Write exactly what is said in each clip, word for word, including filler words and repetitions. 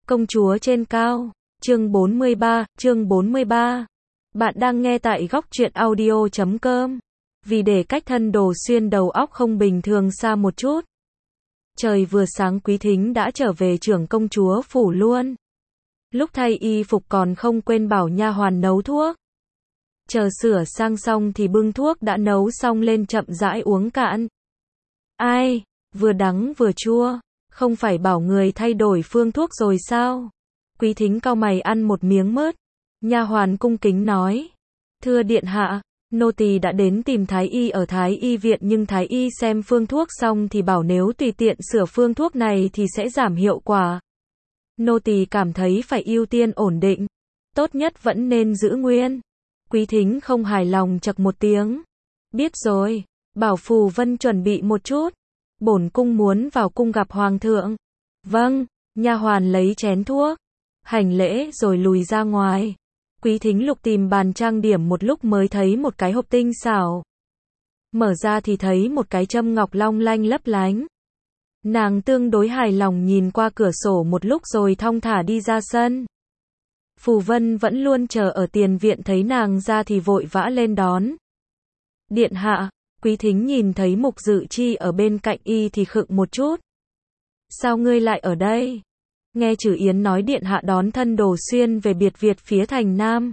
Công chúa trên cao, chương bốn mươi ba, chương bốn mươi ba. Bạn đang nghe tại góc truyện audio chấm com. Vì để cách thân Đồ Xuyên đầu óc không bình thường xa một chút. Trời vừa sáng Quý Thính đã trở về trưởng công chúa phủ luôn. Lúc thay y phục còn không quên bảo nha hoàn nấu thuốc. Chờ sửa sang xong thì bưng thuốc đã nấu xong lên chậm rãi uống cạn. Ai, vừa đắng vừa chua, không phải bảo người thay đổi phương thuốc rồi sao? Quý Thính cau mày ăn một miếng mớt. Nha hoàn cung kính nói: "Thưa điện hạ, nô tỳ đã đến tìm thái y ở thái y viện, nhưng thái y xem phương thuốc xong thì bảo nếu tùy tiện sửa phương thuốc này thì sẽ giảm hiệu quả. Nô tỳ cảm thấy phải ưu tiên ổn định, tốt nhất vẫn nên giữ nguyên." Quý Thính không hài lòng chậc một tiếng. "Biết rồi, bảo Phù Vân chuẩn bị một chút. Bổn cung muốn vào cung gặp hoàng thượng." "Vâng." Nha hoàn lấy chén thuốc, hành lễ rồi lùi ra ngoài. Quý Thính lục tìm bàn trang điểm một lúc mới thấy một cái hộp tinh xảo. Mở ra thì thấy một cái châm ngọc long lanh lấp lánh. Nàng tương đối hài lòng nhìn qua cửa sổ một lúc rồi thong thả đi ra sân. Phù Vân vẫn luôn chờ ở tiền viện, thấy nàng ra thì vội vã lên đón. "Điện hạ." Quý Thính nhìn thấy Mục Dự Chi ở bên cạnh y thì khựng một chút. "Sao ngươi lại ở đây?" "Nghe Trử Yến nói điện hạ đón thân Đồ Xuyên về biệt viện phía thành Nam."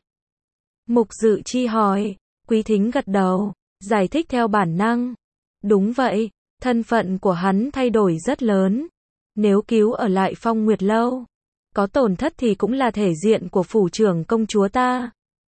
Mục Dự Chi hỏi. Quý Thính gật đầu, giải thích theo bản năng. "Đúng vậy, thân phận của hắn thay đổi rất lớn. Nếu cứu ở lại Phong Nguyệt Lâu, có tổn thất thì cũng là thể diện của phủ trưởng công chúa ta.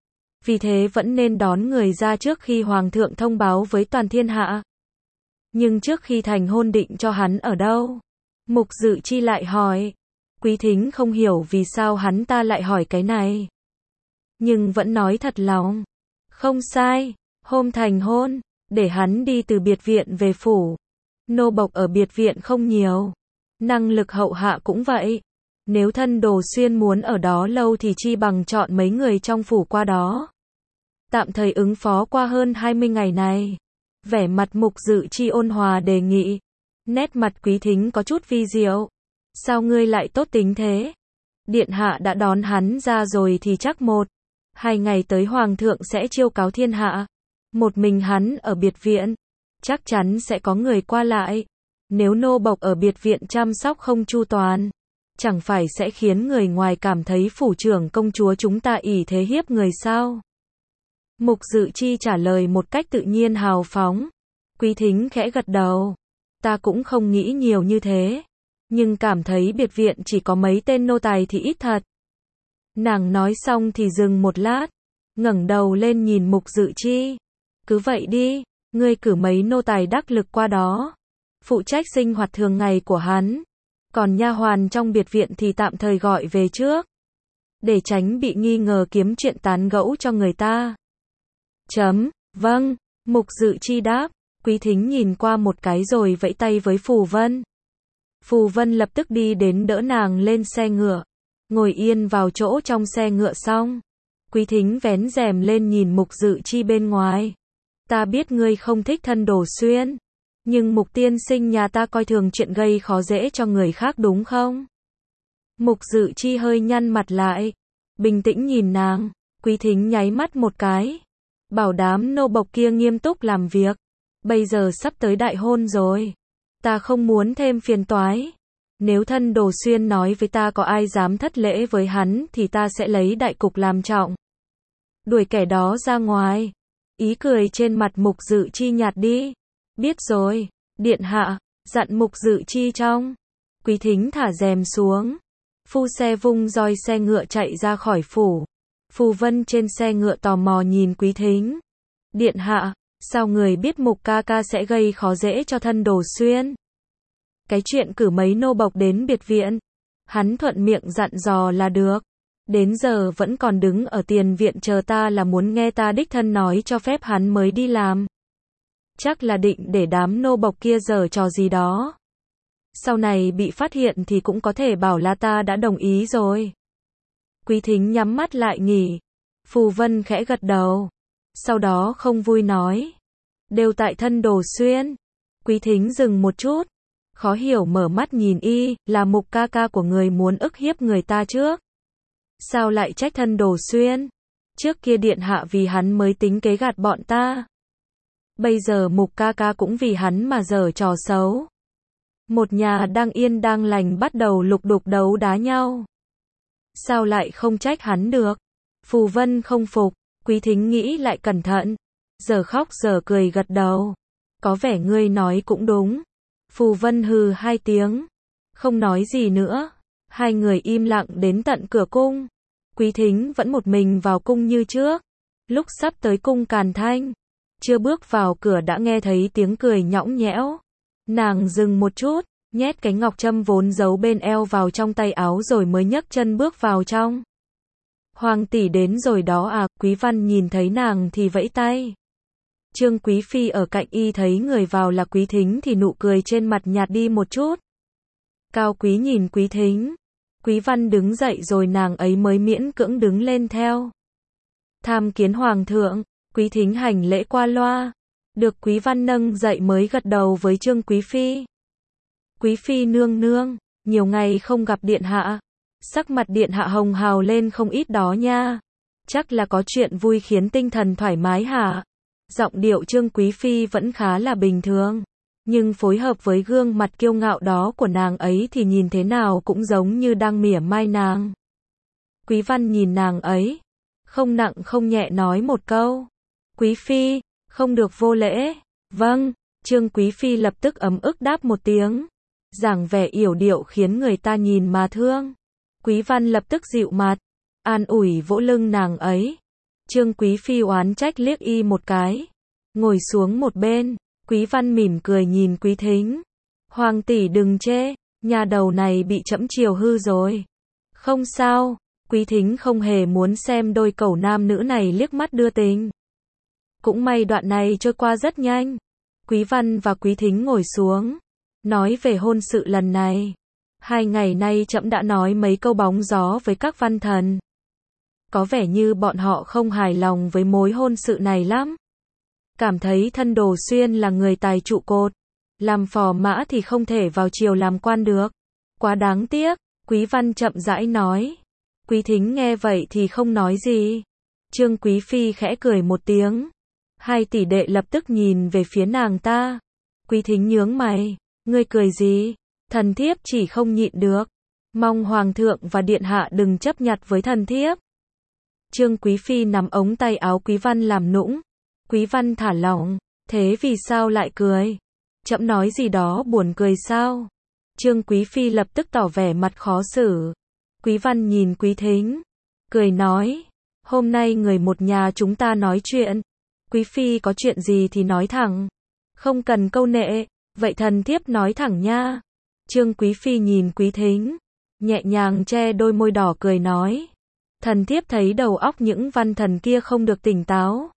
Vì thế vẫn nên đón người ra trước khi hoàng thượng thông báo với toàn thiên hạ." "Nhưng trước khi thành hôn định cho hắn ở đâu?" Mục Dự Chi lại hỏi. Quý Thính không hiểu vì sao hắn ta lại hỏi cái này, nhưng vẫn nói thật lòng. "Không sai, hôm thành hôn, để hắn đi từ biệt viện về phủ. Nô bộc ở biệt viện không nhiều, năng lực hậu hạ cũng vậy. Nếu thân Đồ Xuyên muốn ở đó lâu thì chi bằng chọn mấy người trong phủ qua đó, tạm thời ứng phó qua hơn hai mươi ngày này." Vẻ mặt Mục Dự Chi ôn hòa đề nghị. Nét mặt Quý Thính có chút vi diệu. "Sao ngươi lại tốt tính thế? Điện hạ đã đón hắn ra rồi thì chắc một, hai ngày tới hoàng thượng sẽ chiêu cáo thiên hạ. Một mình hắn ở biệt viện, chắc chắn sẽ có người qua lại. Nếu nô bộc ở biệt viện chăm sóc không chu toàn, chẳng phải sẽ khiến người ngoài cảm thấy phủ trưởng công chúa chúng ta ỷ thế hiếp người sao?" Mục Dự Chi trả lời một cách tự nhiên hào phóng. Quý Thính khẽ gật đầu. "Ta cũng không nghĩ nhiều như thế, nhưng cảm thấy biệt viện chỉ có mấy tên nô tài thì ít thật." Nàng nói xong thì dừng một lát, ngẩng đầu lên nhìn Mục Dự Chi. "Cứ vậy đi, ngươi cử mấy nô tài đắc lực qua đó, phụ trách sinh hoạt thường ngày của hắn. Còn nha hoàn trong biệt viện thì tạm thời gọi về trước, để tránh bị nghi ngờ kiếm chuyện tán gẫu cho người ta." Chấm, "Vâng." Mục Dự Chi đáp. Quý Thính nhìn qua một cái rồi vẫy tay với Phù Vân. Phù Vân lập tức đi đến đỡ nàng lên xe ngựa, ngồi yên vào chỗ trong xe ngựa xong. Quý Thính vén rèm lên nhìn Mục Dự Chi bên ngoài. "Ta biết ngươi không thích thân Đồ Xuyên, nhưng Mục tiên sinh nhà ta coi thường chuyện gây khó dễ cho người khác đúng không?" Mục Dự Chi hơi nhăn mặt lại, bình tĩnh nhìn nàng. Quý Thính nháy mắt một cái, bảo đám nô bộc kia nghiêm túc làm việc. "Bây giờ sắp tới đại hôn rồi, ta không muốn thêm phiền toái. Nếu thân Đồ Xuyên nói với ta có ai dám thất lễ với hắn thì ta sẽ lấy đại cục làm trọng, đuổi kẻ đó ra ngoài." Ý cười trên mặt Mục Dự Chi nhạt đi. "Biết rồi, điện hạ." Dặn Mục Dự Chi trong. Quý Thính thả rèm xuống, phu xe vung roi xe ngựa chạy ra khỏi phủ. Phù Vân trên xe ngựa tò mò nhìn Quý Thính. "Điện hạ, sao người biết Mục ca ca sẽ gây khó dễ cho thân Đồ Xuyên?" "Cái chuyện cử mấy nô bộc đến biệt viện, hắn thuận miệng dặn dò là được. Đến giờ vẫn còn đứng ở tiền viện chờ ta là muốn nghe ta đích thân nói cho phép hắn mới đi làm. Chắc là định để đám nô bộc kia giở trò gì đó. Sau này bị phát hiện thì cũng có thể bảo là ta đã đồng ý rồi." Quý Thính nhắm mắt lại nghỉ. Phù Vân khẽ gật đầu, sau đó không vui nói: "Đều tại thân Đồ Xuyên." Quý Thính dừng một chút, khó hiểu mở mắt nhìn y, là Mục ca ca của người muốn ức hiếp người ta trước. Sao lại trách thân Đồ Xuyên? Trước kia điện hạ vì hắn mới tính kế gạt bọn ta. Bây giờ Mục ca ca cũng vì hắn mà giở trò xấu. Một nhà đang yên đang lành bắt đầu lục đục đấu đá nhau. Sao lại không trách hắn được? Phù Vân không phục, Quý Thính nghĩ lại cẩn thận. Giờ khóc giờ cười gật đầu. Có vẻ ngươi nói cũng đúng. Phù Vân hừ hai tiếng. Không nói gì nữa. Hai người im lặng đến tận cửa cung. Quý Thính vẫn một mình vào cung như trước. Lúc sắp tới cung Càn Thanh, chưa bước vào cửa đã nghe thấy tiếng cười nhõng nhẽo. Nàng dừng một chút, nhét cái ngọc trâm vốn giấu bên eo vào trong tay áo rồi mới nhấc chân bước vào trong. Hoàng tỷ đến rồi đó à? Quý Văn nhìn thấy nàng thì vẫy tay. Trương Quý Phi ở cạnh y thấy người vào là Quý Thính thì nụ cười trên mặt nhạt đi một chút. Cao Quý nhìn Quý Thính. Quý Văn đứng dậy rồi nàng ấy mới miễn cưỡng đứng lên theo. Tham kiến Hoàng thượng. Quý Thính hành lễ qua loa. Được Quý Văn nâng dậy mới gật đầu với Trương Quý Phi. Quý Phi nương nương, nhiều ngày không gặp điện hạ. Sắc mặt điện hạ hồng hào lên không ít đó nha. Chắc là có chuyện vui khiến tinh thần thoải mái hả? Giọng điệu Trương Quý Phi vẫn khá là bình thường. Nhưng phối hợp với gương mặt kiêu ngạo đó của nàng ấy thì nhìn thế nào cũng giống như đang mỉa mai nàng. Quý Văn nhìn nàng ấy. Không nặng không nhẹ nói một câu. Quý Phi, không được vô lễ. Vâng, Trương Quý Phi lập tức ấm ức đáp một tiếng. Giảng vẻ yểu điệu khiến người ta nhìn mà thương. Quý Văn lập tức dịu mặt, an ủi vỗ lưng nàng ấy. Trương Quý Phi oán trách liếc y một cái. Ngồi xuống một bên, Quý Văn mỉm cười nhìn Quý Thính. Hoàng tỷ đừng chê, nhà đầu này bị trẫm chiều hư rồi. Không sao, Quý Thính không hề muốn xem đôi cẩu nam nữ này liếc mắt đưa tình. Cũng may đoạn này trôi qua rất nhanh. Quý Văn và Quý Thính ngồi xuống, nói về hôn sự lần này. Hai ngày nay trẫm đã nói mấy câu bóng gió với các văn thần. Có vẻ như bọn họ không hài lòng với mối hôn sự này lắm. Cảm thấy thân Đồ Xuyên là người tài trụ cột. Làm phò mã thì không thể vào triều làm quan được. Quá đáng tiếc, Quý Văn chậm rãi nói. Quý Thính nghe vậy thì không nói gì. Trương Quý Phi khẽ cười một tiếng. Hai tỷ đệ lập tức nhìn về phía nàng ta. Quý Thính nhướng mày. Ngươi cười gì? Thần thiếp chỉ không nhịn được. Mong Hoàng thượng và Điện hạ đừng chấp nhặt với thần thiếp. Trương Quý Phi nắm ống tay áo Quý Văn làm nũng. Quý Văn thả lỏng. Thế vì sao lại cười? Trẫm nói gì đó buồn cười sao? Trương Quý Phi lập tức tỏ vẻ mặt khó xử. Quý Văn nhìn Quý Thính, cười nói. Hôm nay người một nhà chúng ta nói chuyện. Quý Phi có chuyện gì thì nói thẳng. Không cần câu nệ. Vậy thần thiếp nói thẳng nha. Trương Quý Phi nhìn Quý Thính, nhẹ nhàng che đôi môi đỏ cười nói. Thần thiếp thấy đầu óc những văn thần kia không được tỉnh táo.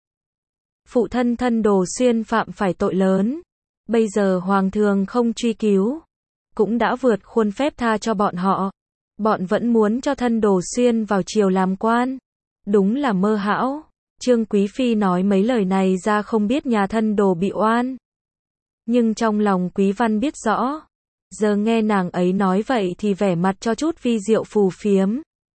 Phụ thân thân Đồ Xuyên phạm phải tội lớn. Bây giờ Hoàng thượng không truy cứu, cũng đã vượt khuôn phép tha cho bọn họ. Bọn vẫn muốn cho thân Đồ Xuyên vào triều làm quan. Đúng là mơ hão. Trương Quý Phi nói mấy lời này ra không biết nhà thân Đồ bị oan. Nhưng trong lòng Quý Văn biết rõ. Giờ nghe nàng ấy nói vậy thì vẻ mặt cho chút vi diệu phù phiếm.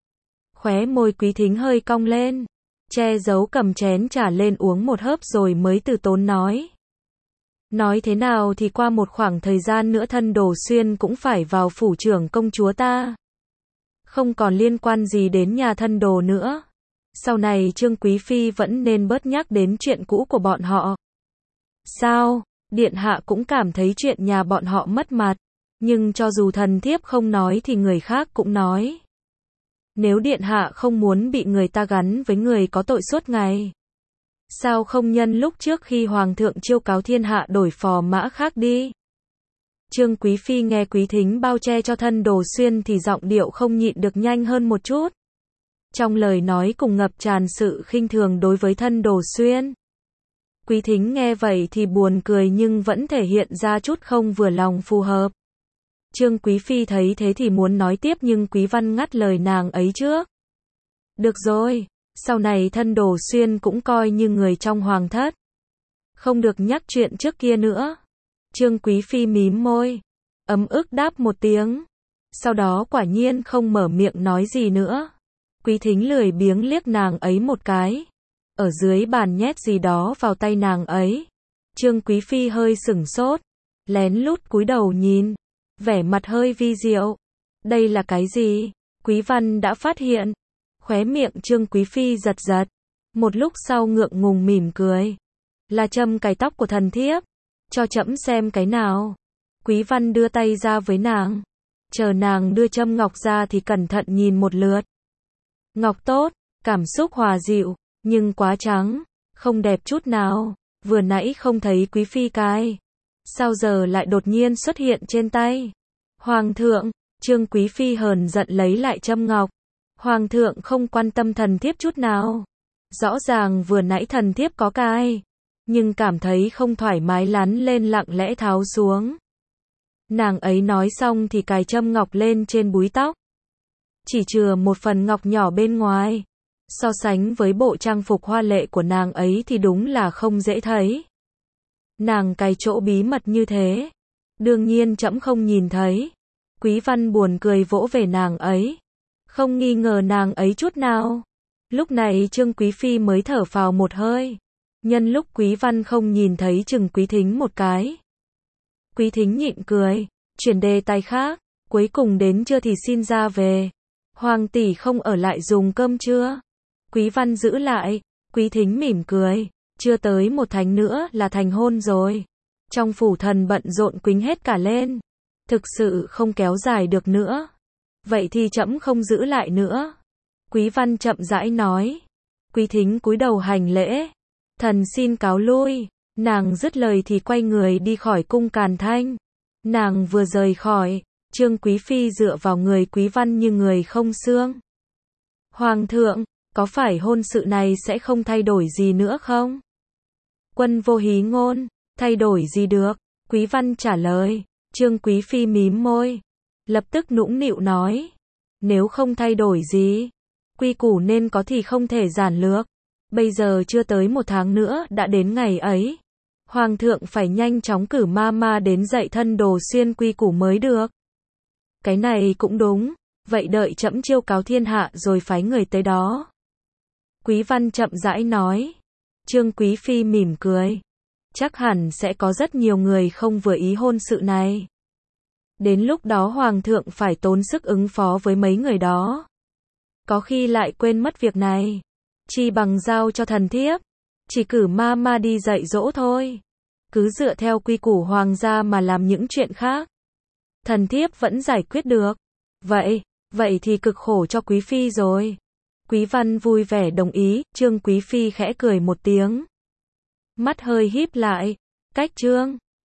Khóe môi Quý Thính hơi cong lên. Che giấu cầm chén trà lên uống một hớp rồi mới từ tốn nói. Nói thế nào thì qua một khoảng thời gian nữa thân Đồ Xuyên cũng phải vào phủ trưởng công chúa ta. Không còn liên quan gì đến nhà thân Đồ nữa. Sau này Trương Quý Phi vẫn nên bớt nhắc đến chuyện cũ của bọn họ. Sao? Điện hạ cũng cảm thấy chuyện nhà bọn họ mất mặt. Nhưng cho dù thần thiếp không nói thì người khác cũng nói. Nếu điện hạ không muốn bị người ta gắn với người có tội suốt ngày, sao không nhân lúc trước khi Hoàng thượng chiêu cáo thiên hạ đổi phò mã khác đi? Trương Quý Phi nghe Quý Thính bao che cho thân Đồ Xuyên thì giọng điệu không nhịn được nhanh hơn một chút. Trong lời nói cùng ngập tràn sự khinh thường đối với thân Đồ Xuyên. Quý Thính nghe vậy thì buồn cười nhưng vẫn thể hiện ra chút không vừa lòng phù hợp. Trương Quý Phi thấy thế thì muốn nói tiếp nhưng Quý Văn ngắt lời nàng ấy trước. Được rồi, sau này thân Đồ Xuyên cũng coi như người trong hoàng thất. Không được nhắc chuyện trước kia nữa. Trương Quý Phi mím môi. Ấm ức đáp một tiếng. Sau đó quả nhiên không mở miệng nói gì nữa. Quý Thính lười biếng liếc nàng ấy một cái. Ở dưới bàn nhét gì đó vào tay nàng ấy. Trương Quý Phi hơi sửng sốt. Lén lút cúi đầu nhìn. Vẻ mặt hơi vi diệu. Đây là cái gì? Quý Văn đã phát hiện. Khóe miệng Trương Quý Phi giật giật. Một lúc sau ngượng ngùng mỉm cười. Là châm cài tóc của thần thiếp. Cho trẫm xem cái nào. Quý Văn đưa tay ra với nàng. Chờ nàng đưa châm ngọc ra thì cẩn thận nhìn một lượt. Ngọc tốt, cảm xúc hòa dịu, nhưng quá trắng, không đẹp chút nào. Vừa nãy không thấy Quý Phi cài. Sao giờ lại đột nhiên xuất hiện trên tay? Hoàng thượng, Trương Quý Phi hờn giận lấy lại châm ngọc. Hoàng thượng không quan tâm thần thiếp chút nào. Rõ ràng vừa nãy thần thiếp có cài, nhưng cảm thấy không thoải mái lắn lên lặng lẽ tháo xuống. Nàng ấy nói xong thì cài châm ngọc lên trên búi tóc. Chỉ chừa một phần ngọc nhỏ bên ngoài. So sánh với bộ trang phục hoa lệ của nàng ấy thì đúng là không dễ thấy. Nàng cài chỗ bí mật như thế. Đương nhiên trẫm không nhìn thấy. Quý Văn buồn cười vỗ về nàng ấy. Không nghi ngờ nàng ấy chút nào. Lúc này Trương Quý Phi mới thở phào một hơi. Nhân lúc Quý Văn không nhìn thấy chừng Quý Thính một cái. Quý Thính nhịn cười, chuyển đề tài khác. Cuối cùng đến trưa thì xin ra về. Hoàng tỷ không ở lại dùng cơm trưa. Quý Văn giữ lại. Quý Thính mỉm cười. Chưa tới một tháng nữa là thành hôn rồi. Trong phủ thần bận rộn quính hết cả lên. Thực sự không kéo dài được nữa. Vậy thì trẫm không giữ lại nữa. Quý Văn chậm rãi nói. Quý Thính cúi đầu hành lễ. Thần xin cáo lui. Nàng dứt lời thì quay người đi khỏi cung Càn Thanh. Nàng vừa rời khỏi, Trương Quý Phi dựa vào người Quý Văn như người không xương. Hoàng thượng, có phải hôn sự này sẽ không thay đổi gì nữa không? Quân vô hí ngôn, thay đổi gì được? Quý Văn trả lời. Trương Quý Phi mím môi. Lập tức nũng nịu nói. Nếu không thay đổi gì, quy củ nên có thì không thể giản lược. Bây giờ chưa tới một tháng nữa đã đến ngày ấy. Hoàng thượng phải nhanh chóng cử ma ma đến dạy thân Đồ Xuyên quy củ mới được. Cái này cũng đúng. Vậy đợi trẫm chiêu cáo thiên hạ rồi phái người tới đó. Quý Văn chậm rãi nói. Trương Quý Phi mỉm cười. Chắc hẳn sẽ có rất nhiều người không vừa ý hôn sự này. Đến lúc đó Hoàng thượng phải tốn sức ứng phó với mấy người đó. Có khi lại quên mất việc này. Chi bằng giao cho thần thiếp. Chỉ cử ma ma đi dạy dỗ thôi. Cứ dựa theo quy củ hoàng gia mà làm những chuyện khác. Thần thiếp vẫn giải quyết được. Vậy, vậy thì cực khổ cho Quý Phi rồi. Quý Văn vui vẻ đồng ý, Trương Quý Phi khẽ cười một tiếng. Mắt hơi híp lại. Cách Trương